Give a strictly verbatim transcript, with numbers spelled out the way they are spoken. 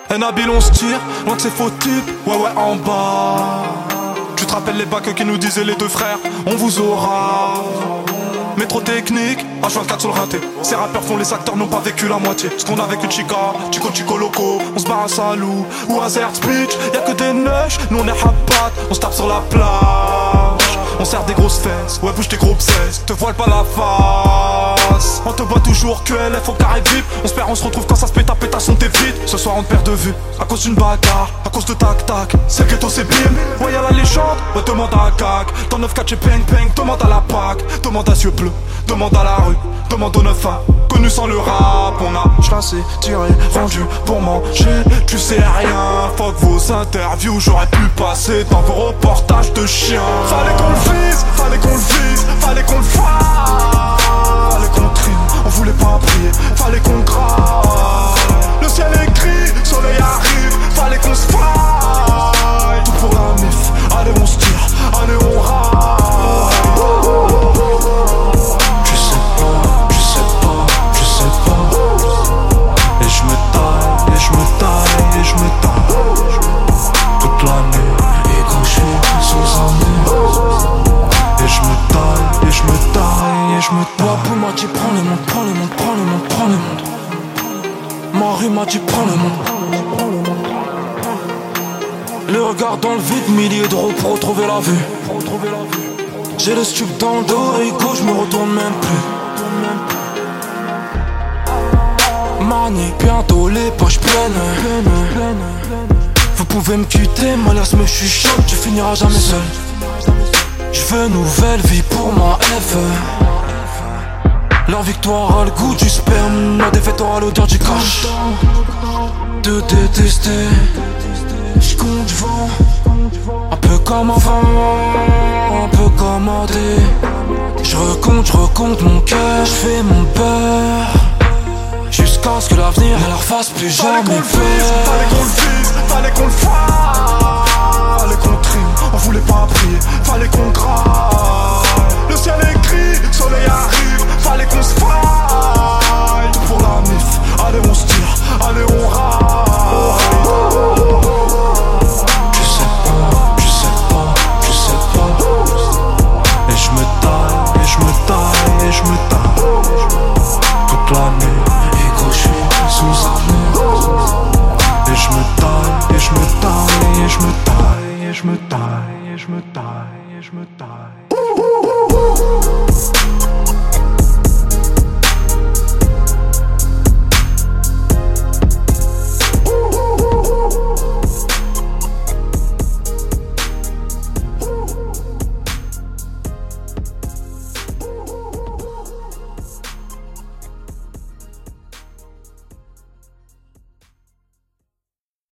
Et Nabil on se tire, loin de ces faux types, ouais ouais en bas. Tu te rappelles les bacs qui nous disaient les deux frères, on vous aura. Métro technique, H vingt-quatre sur le rinté. Ces rappeurs font les acteurs, n'ont pas vécu la moitié. Ce qu'on a vécu de Chica, Chico Chico Loco. On se barre à Salou ou à Zertz Beach. Y'a que des neiges, nous on est rapat. On se tape sur la plage. On serre des grosses fesses, ouais bouge tes gros seize. Te voile pas la face. On te bat toujours que L F au carré vip. On se perd, on se retrouve quand ça se pète à pétasson t'es vite. Ce soir on te perd de vue, à cause d'une bagarre, à cause de tac tac. C'est le ghetto c'est bim, ouais y'a la légende. Ouais demande à Cac, dans neuf quatre chez Peng Peng. Demande à la Pac, demande à Cieux Bleu. Demande à la rue, demande au neuf A. Connu sans le rap, on a chassé, tiré, vendu pour manger. Tu sais rien, fuck vos interviews. J'aurais pu passer dans vos reportages de chiens. Fallait qu'on le vise, fallait qu'on le vise, fallait qu'on le fasse. Fallait qu'on trime, on voulait pas prier, fallait qu'on grave. Le ciel est gris, soleil arrive, fallait qu'on se faille. Tout pour la mif, allez on se tire, allez on râle. Je me taille et je me taille toute l'année. Et quand je suis sous un mur, et je me taille et je me taille et je me taille. Wapou m'a dit prends le monde, prends le monde, prends le monde, prends le monde. Ma rue m'a dit prends le monde. Le regard dans le vide, milliers d'euros pour retrouver la vue. J'ai le stup dans le dos et go, je me retourne même plus. Mani, bientôt les poches pleines. Vous pouvez me quitter, malaise me chuchote, tu finiras jamais seul. J'veux nouvelle vie pour ma F. La victoire a le goût du sperme, la défaite aura l'odeur du cash. Te détester, j'compte vent. Un peu comme avant, un peu comme A D. J'recompte, j'recompte mon cœur, j'fais mon beurre. Jusqu'à ce que l'avenir ne leur fasse plus jamais peur. Fallait qu'on le vise, fallait qu'on le fasse. Fallait qu'on trime, on voulait pas prier, fallait qu'on grave. Le ciel est gris, soleil arrive, fallait qu'on se faille. Tout pour la mif, allez on se tire, allez on râle. Tu sais pas, tu sais pas, tu sais pas. Et je me taille, et je me taille, et je me taille toute l'année. Sous un mur. Et je me taille, et je me taille, et je me taille, et je me taille, et je me taille, et je me taille.